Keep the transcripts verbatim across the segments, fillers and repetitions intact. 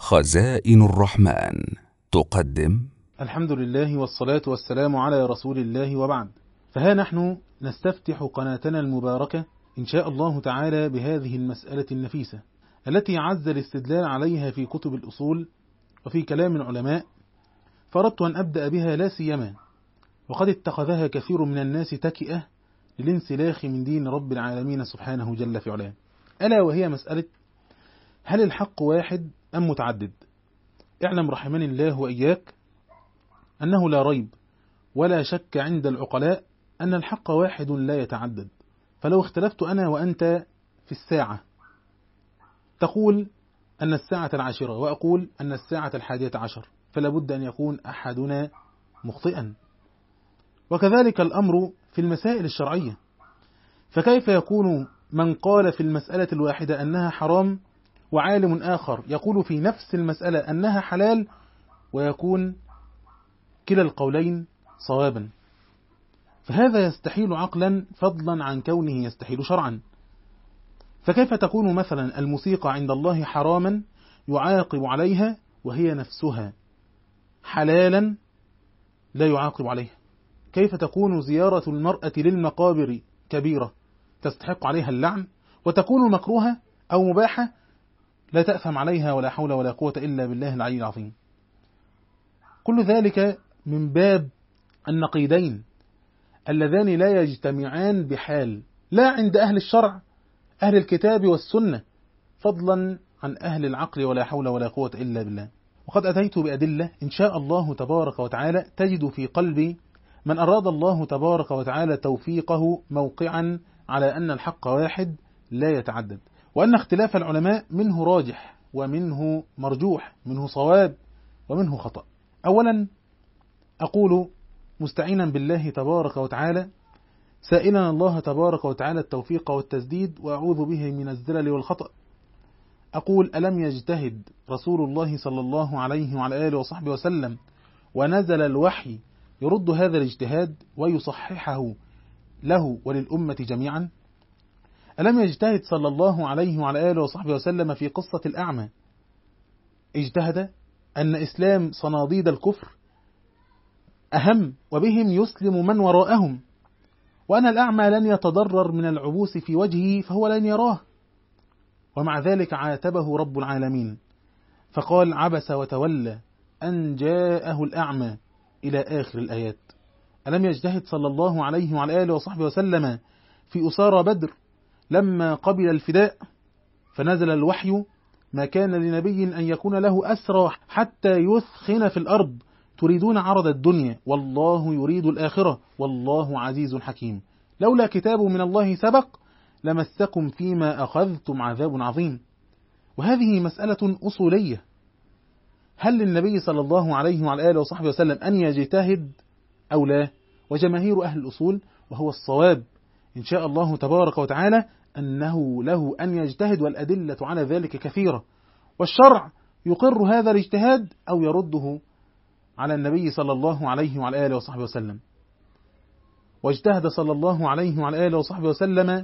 خزائن الرحمن تقدم. الحمد لله والصلاة والسلام على رسول الله، وبعد. فها نحن نستفتح قناتنا المباركة إن شاء الله تعالى بهذه المسألة النفيسة التي عز الاستدلال عليها في كتب الأصول وفي كلام العلماء، فأردت أن أبدأ بها لا سيما وقد اتخذها كثير من الناس تكئة للانسلاخ من دين رب العالمين سبحانه جل في علاه، ألا وهي مسألة: هل الحق واحد أم متعدد؟ اعلم رحمني الله وإياك أنه لا ريب ولا شك عند العقلاء أن الحق واحد لا يتعدد. فلو اختلفت أنا وأنت في الساعة، تقول أن الساعة العاشرة وأقول أن الساعة الحادية عشر، فلا بد أن يكون أحدنا مخطئا. وكذلك الأمر في المسائل الشرعية، فكيف يكون من قال في المسألة الواحدة أنها حرام وعالم آخر يقول في نفس المسألة أنها حلال، ويكون كلا القولين صوابا؟ فهذا يستحيل عقلا، فضلا عن كونه يستحيل شرعا. فكيف تكون مثلا الموسيقى عند الله حراما يعاقب عليها، وهي نفسها حلالا لا يعاقب عليها؟ كيف تكون زيارة المرأة للمقابر كبيرة تستحق عليها اللعن، وتكون مكروهة أو مباحة لا تأثم عليها ولا حول ولا قوة إلا بالله العلي العظيم؟ كل ذلك من باب النقيضين اللذان لا يجتمعان بحال، لا عند أهل الشرع أهل الكتاب والسنة، فضلا عن أهل العقل ولا حول ولا قوة إلا بالله. وقد أتيت بأدلة إن شاء الله تبارك وتعالى تجد في قلبي من أراد الله تبارك وتعالى توفيقه موقعا على أن الحق واحد لا يتعدد، وأن اختلاف العلماء منه راجح ومنه مرجوح، منه صواب ومنه خطأ. أولا أقول مستعينا بالله تبارك وتعالى، سائلا الله تبارك وتعالى التوفيق والتسديد، وأعوذ به من الزلل والخطأ. أقول: ألم يجتهد رسول الله صلى الله عليه وعلى آله وصحبه وسلم ونزل الوحي يرد هذا الاجتهاد ويصححه له وللأمة جميعا؟ ألم يجتهد صلى الله عليه وعلى آله وصحبه وسلم في قصة الأعمى؟ اجتهد أن إسلام صناديد الكفر أهم، وبهم يسلم من وراءهم، وأن الأعمى لن يتضرر من العبوس في وجهه فهو لن يراه. ومع ذلك عاتبه رب العالمين فقال: عبس وتولى أن جاءه الأعمى، إلى آخر الآيات. ألم يجتهد صلى الله عليه وعلى آله وصحبه وسلم في أسارى بدر لما قبل الفداء فنزل الوحي: ما كان لنبي أن يكون له أسرى حتى يثخن في الأرض، تريدون عرض الدنيا والله يريد الآخرة والله عزيز حكيم، لولا كتاب من الله سبق لمسكم فيما أخذتم عذاب عظيم. وهذه مسألة أصولية، هل للنبي صلى الله عليه وعلى آله وصحبه وسلم أن يجتهد أو لا؟ وجماهير أهل الأصول وهو الصواب إن شاء الله تبارك وتعالى أنه له أن يجتهد، والأدلة على ذلك كثيرة، والشرع يقر هذا الاجتهاد أو يرده على النبي صلى الله عليه وعلى آله وصحبه وسلم. واجتهد صلى الله عليه وعلى آله وصحبه وسلم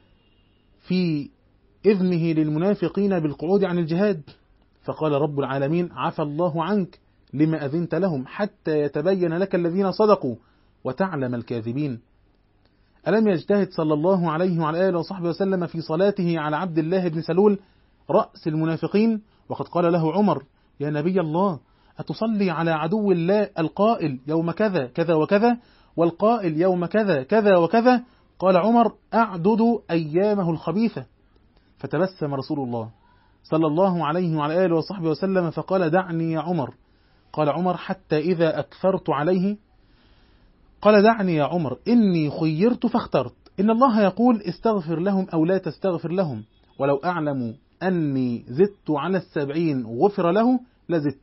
في إذنه للمنافقين بالقعود عن الجهاد، فقال رب العالمين: عفى الله عنك لما أذنت لهم حتى يتبين لك الذين صدقوا وتعلم الكاذبين. ألم يجتهد صلى الله عليه وعلى آله وصحبه وسلم في صلاته على عبد الله بن سلول رأس المنافقين، وقد قال له عمر: يا نبي الله، أتصلي على عدو الله القائل يوم كذا كذا وكذا والقائل يوم كذا كذا وكذا؟ قال عمر: أعدد أيامه الخبيثة. فتبسم رسول الله صلى الله عليه وعلى آله وصحبه وسلم فقال: دعني يا عمر. قال عمر: حتى إذا أكثرت عليه؟ قال: دعني يا عمر، إني خيرت فاخترت، إن الله يقول استغفر لهم أو لا تستغفر لهم، ولو أعلم أني زدت على السبعين غفر له لزدت.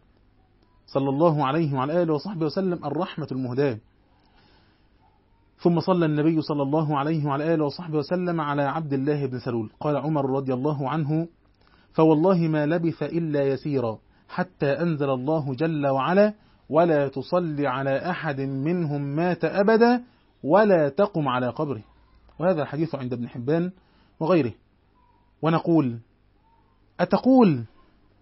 صلى الله عليه وعلى آله وصحبه وسلم الرحمة المهداة. ثم صلى النبي صلى الله عليه وعلى آله وصحبه وسلم على عبد الله بن سلول. قال عمر رضي الله عنه: فوالله ما لبث إلا يسيرا حتى أنزل الله جل وعلا: ولا تصلي على أحد منهم مات أبدا ولا تقم على قبره. وهذا الحديث عند ابن حبان وغيره. ونقول: أتقول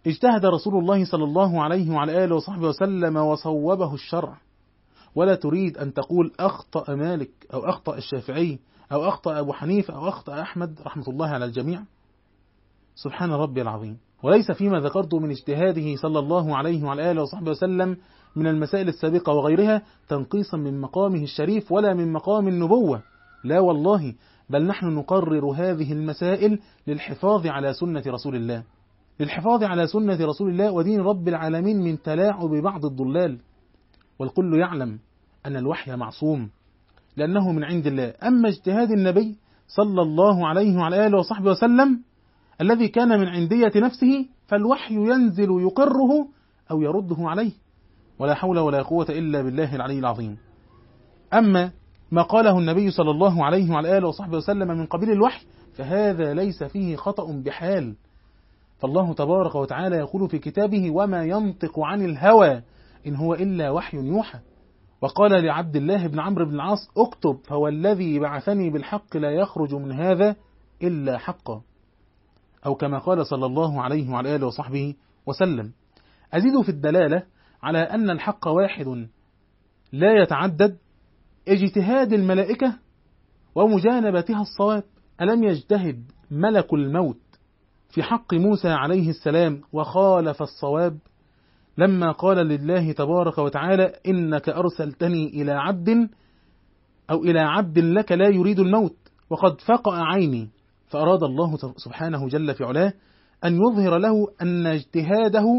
اجتهد رسول الله صلى الله عليه وعلى آله وصحبه وسلم وصوبه الشرع، ولا تريد أن تقول أخطأ مالك أو أخطأ الشافعي أو أخطأ أبو حنيفة أو أخطأ أحمد رحمة الله على الجميع. سبحان ربي العظيم. وليس فيما ذكرت من اجتهاده صلى الله عليه وعلى آله وصحبه وسلم من المسائل السابقة وغيرها تنقيصا من مقامه الشريف ولا من مقام النبوة، لا والله، بل نحن نقرر هذه المسائل للحفاظ على سنة رسول الله، للحفاظ على سنة رسول الله ودين رب العالمين من تلاعب بعض الضلال. والكل يعلم أن الوحي معصوم لأنه من عند الله. أما اجتهاد النبي صلى الله عليه وعلى آله وصحبه وسلم الذي كان من عندية نفسه فالوحي ينزل يقره أو يرده عليه، ولا حول ولا قوة إلا بالله العلي العظيم. أما ما قاله النبي صلى الله عليه وعلى آله وصحبه وسلم من قبيل الوحي فهذا ليس فيه خطأ بحال، فالله تبارك وتعالى يقول في كتابه: وما ينطق عن الهوى إن هو إلا وحي يوحى. وقال لعبد الله بن عمرو بن العاص: اكتب فوالذي بعثني بالحق لا يخرج من هذا إلا حقا، أو كما قال صلى الله عليه وعلى آله وصحبه وسلم. أزيد في الدلالة على أن الحق واحد لا يتعدد اجتهاد الملائكة ومجانبتها الصواب. ألم يجتهد ملك الموت في حق موسى عليه السلام وخالف الصواب لما قال لله تبارك وتعالى: إنك أرسلتني إلى عبد أو إلى عبد لك لا يريد الموت وقد فقأ عيني، فأراد الله سبحانه جل في علاه أن يظهر له أن اجتهاده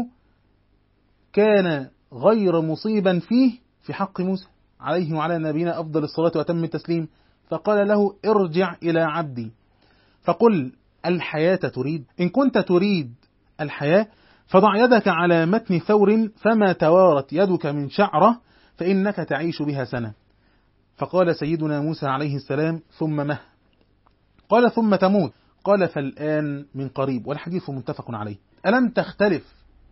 كان غير مصيبا فيه في حق موسى عليه وعلى نبينا أفضل الصلاة وأتم التسليم، فقال له: ارجع إلى عبدي فقل الحياة تريد، إن كنت تريد الحياة فضع يدك على متن ثور فما توارت يدك من شعرة فإنك تعيش بها سنة. فقال سيدنا موسى عليه السلام: ثم مه؟ قال: ثم تموت. قال: فالآن من قريب. والحديث متفق عليه. ألم تختلف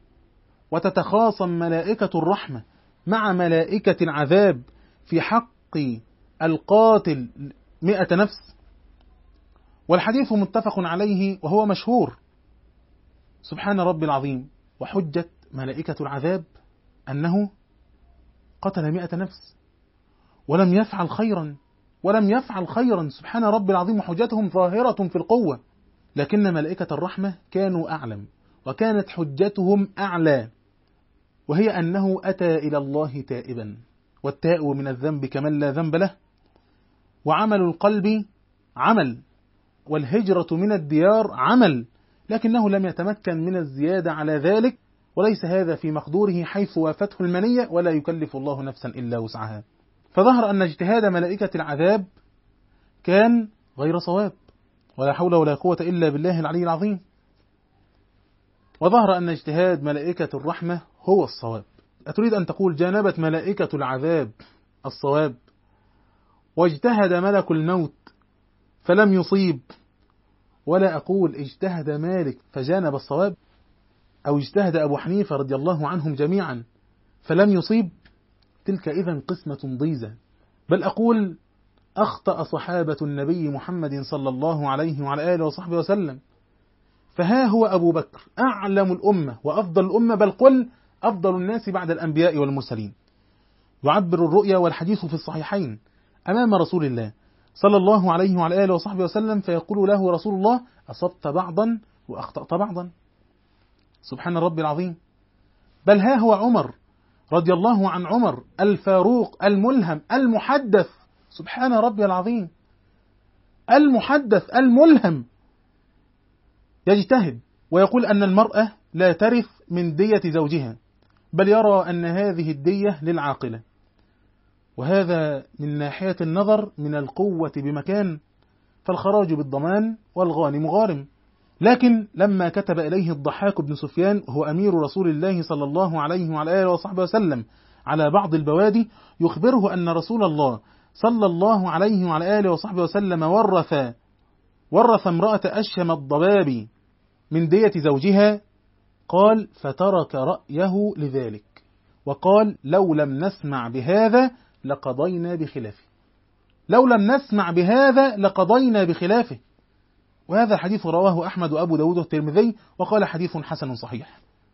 وتتخاصم ملائكة الرحمة مع ملائكة العذاب في حق القاتل مئة نفس؟ والحديث متفق عليه وهو مشهور. سبحان ربي العظيم. وحجة ملائكة العذاب أنه قتل مئة نفس ولم يفعل خيرا ولم يفعل خيرا سبحان ربي العظيم. وحجتهم ظاهرة في القوة، لكن ملائكة الرحمة كانوا أعلم وكانت حجتهم أعلى، وهي أنه أتى إلى الله تائبا، والتائب من الذنب كمن لا ذنب له، وعمل القلب عمل، والهجرة من الديار عمل، لكنه لم يتمكن من الزيادة على ذلك، وليس هذا في مقدوره حيث وافته المنية، ولا يكلف الله نفسا إلا وسعها. فظهر أن اجتهاد ملائكة العذاب كان غير صواب، ولا حول ولا قوة إلا بالله العلي العظيم. وظهر أن اجتهاد ملائكة الرحمة هو الصواب. أتريد أن تقول جانبت ملائكة العذاب الصواب واجتهد ملك الموت فلم يصيب، ولا أقول اجتهد مالك فجانب الصواب، أو اجتهد أبو حنيفة رضي الله عنهم جميعا فلم يصيب؟ تلك إذن قسمة ضيزة. بل أقول أخطأ صحابة النبي محمد صلى الله عليه وعلى آله وصحبه وسلم، فها هو أبو بكر أعلم الأمة وأفضل الأمة، بل قل أفضل الناس بعد الأنبياء والمرسلين، يعبر الرؤيا والحديث في الصحيحين أمام رسول الله صلى الله عليه وعلى آله وصحبه وسلم، فيقول له رسول الله: أصبت بعضا وأخطأت بعضا. سبحان ربي العظيم. بل ها هو عمر رضي الله عن عمر الفاروق الملهم المحدث، سبحان ربي العظيم، المحدث الملهم، يجتهد ويقول أن المرأة لا ترث من دية زوجها، بل يرى أن هذه الدية للعاقلة، وهذا من ناحية النظر من القوة بمكان، فالخراج بالضمان والغانم غارم. لكن لما كتب إليه الضحاك بن سفيان وهو أمير رسول الله صلى الله عليه وعلى آله وصحبه وسلم على بعض البوادي يخبره أن رسول الله صلى الله عليه وعلى آله وصحبه وسلم ورث ورث امرأة أشهم الضباب من دية زوجها، قال: فترك رأيه لذلك وقال: لو لم نسمع بهذا لقضينا بخلافه، لو لم نسمع بهذا لقضينا بخلافه. وهذا حديث رواه أحمد وأبو داود والترمذي، وقال حديث حسن صحيح.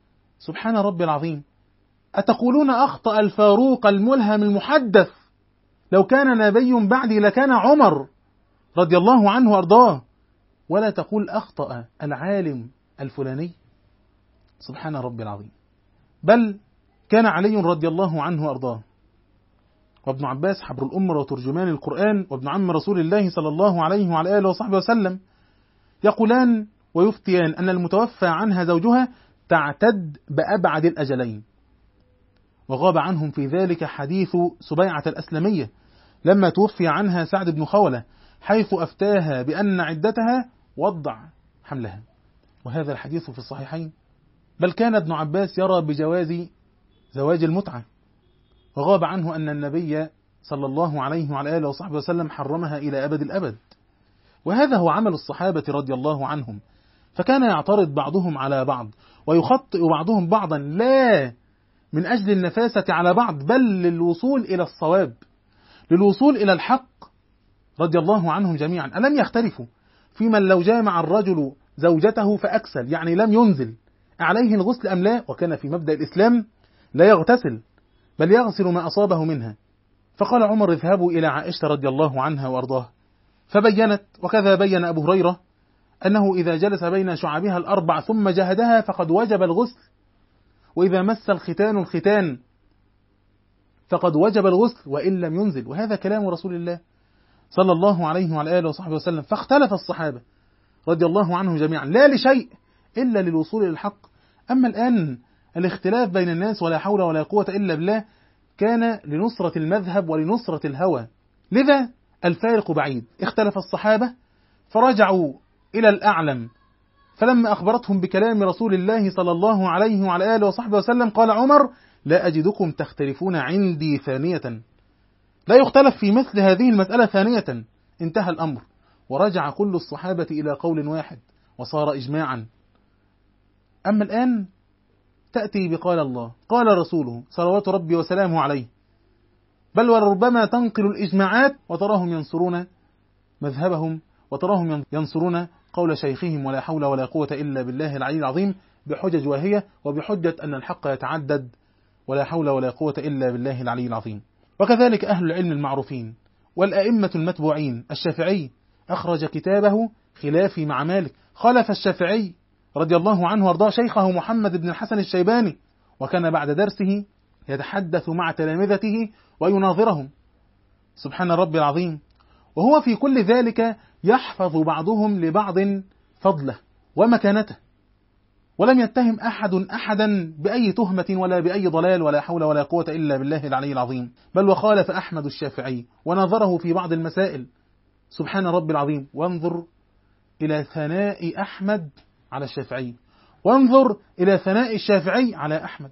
سبحان ربي العظيم. أتقولون أخطأ الفاروق الملهم المحدث، لو كان نبي بعدي لكان عمر رضي الله عنه وأرضاه، ولا تقول أخطأ العالم الفلاني. سبحان ربي العظيم. بل كان علي رضي الله عنه وأرضاه وابن عباس حبر الأمة وترجمان القرآن وابن عم رسول الله صلى الله عليه وعلى آله وصحبه وسلم يقولان ويفتيان أن المتوفى عنها زوجها تعتد بأبعد الأجلين، وغاب عنهم في ذلك حديث سبيعة الأسلمية لما توفي عنها سعد بن خولة، حيث أفتاها بأن عدتها وضع حملها، وهذا الحديث في الصحيحين. بل كان ابن عباس يرى بجواز زواج المتعة، وغاب عنه أن النبي صلى الله عليه وعلى آله وصحبه وسلم حرمها إلى أبد الأبد. وهذا هو عمل الصحابة رضي الله عنهم، فكان يعترض بعضهم على بعض ويخطئ بعضهم بعضا، لا من أجل النفاسة على بعض، بل للوصول إلى الصواب، للوصول إلى الحق رضي الله عنهم جميعا. ألم يختلفوا في من لو جامع الرجل زوجته فأكسل، يعني لم ينزل، عليه الغسل أم لا؟ وكان في مبدأ الإسلام لا يغتسل بل يغسل ما أصابه منها. فقال عمر اذهبوا إلى عائشة رضي الله عنها وأرضاها، فبينت، وكذا بين أبو هريرة، أنه إذا جلس بين شعبها الأربع ثم جهدها فقد وجب الغسل، وإذا مس الختان الختان فقد وجب الغسل وإن لم ينزل. وهذا كلام رسول الله صلى الله عليه وعلى آله وصحبه وسلم. فاختلف الصحابة رضي الله عنهم جميعا لا لشيء إلا للوصول إلى الحق. أما الآن الاختلاف بين الناس ولا حول ولا قوة إلا بالله كان لنصرة المذهب ولنصرة الهوى، لذا الفارق بعيد. اختلف الصحابة فرجعوا إلى الأعلم، فلما أخبرتهم بكلام رسول الله صلى الله عليه وعلى آله وصحبه وسلم قال عمر لا أجدكم تختلفون عندي ثانية، لا يختلف في مثل هذه المسألة ثانية. انتهى الأمر، ورجع كل الصحابة إلى قول واحد وصار إجماعا. أما الآن تأتي بقال الله قال رسوله صلوات ربي وسلامه عليه، بل وربما تنقل الإجماعات وتراهم ينصرون مذهبهم وتراهم ينصرون قول شيخهم ولا حول ولا قوة إلا بالله العلي العظيم بحجج واهية، وبحجة أن الحق يتعدد ولا حول ولا قوة إلا بالله العلي العظيم. وكذلك أهل العلم المعروفين والأئمة المتبوعين. الشافعي أخرج كتابه خلافي مع مالك، خالف الشافعي رضي الله عنه وارضاه شيخه محمد بن الحسن الشيباني، وكان بعد درسه يتحدث مع تلامذته ويناظرهم. سبحان ربي العظيم. وهو في كل ذلك يحفظ بعضهم لبعض فضله ومكانته، ولم يتهم أحد أحدا بأي تهمة ولا بأي ضلال ولا حول ولا قوة إلا بالله العلي العظيم. بل وخالف أحمد الشافعي ونظره في بعض المسائل. سبحان ربي العظيم. وانظر إلى ثناء أحمد على الشافعي، وانظر إلى ثناء الشافعي على أحمد،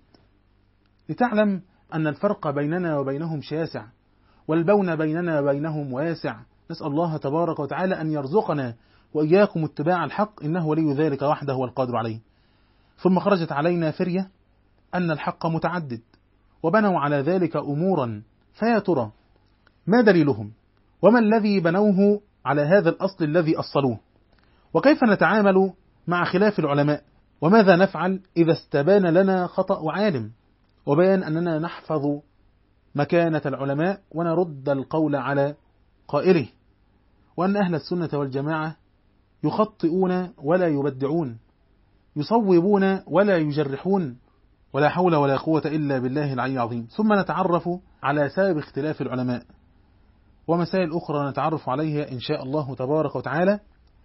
لتعلم أن الفرق بيننا وبينهم شاسع، والبون بيننا وبينهم واسع. نسأل الله تبارك وتعالى أن يرزقنا وإياكم اتباع الحق، إنه ولي ذلك وحده والقادر عليه. ثم خرجت علينا فرية أن الحق متعدد، وبنوا على ذلك أمورا، فيا ترى ما دليلهم؟ وما الذي بنوه على هذا الأصل الذي أصلوه؟ وكيف نتعامل مع خلاف العلماء؟ وماذا نفعل إذا استبان لنا خطأ عالم وبيان أننا نحفظ مكانة العلماء ونرد القول على قائله؟ وأن أهل السنة والجماعة يخطئون ولا يبدعون، يصوبون ولا يجرحون، ولا حول ولا قوة إلا بالله العلي العظيم. ثم نتعرف على سبب اختلاف العلماء ومسائل أخرى نتعرف عليها إن شاء الله تبارك وتعالى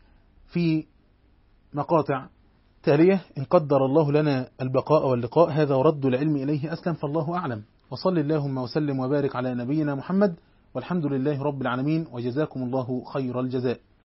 في مقاطع تالية إن قدر الله لنا البقاء واللقاء. هذا ورد العلم إليه أسلم، فالله أعلم. وصل اللهم وسلم وبارك على نبينا محمد، والحمد لله رب العالمين، وجزاكم الله خير الجزاء.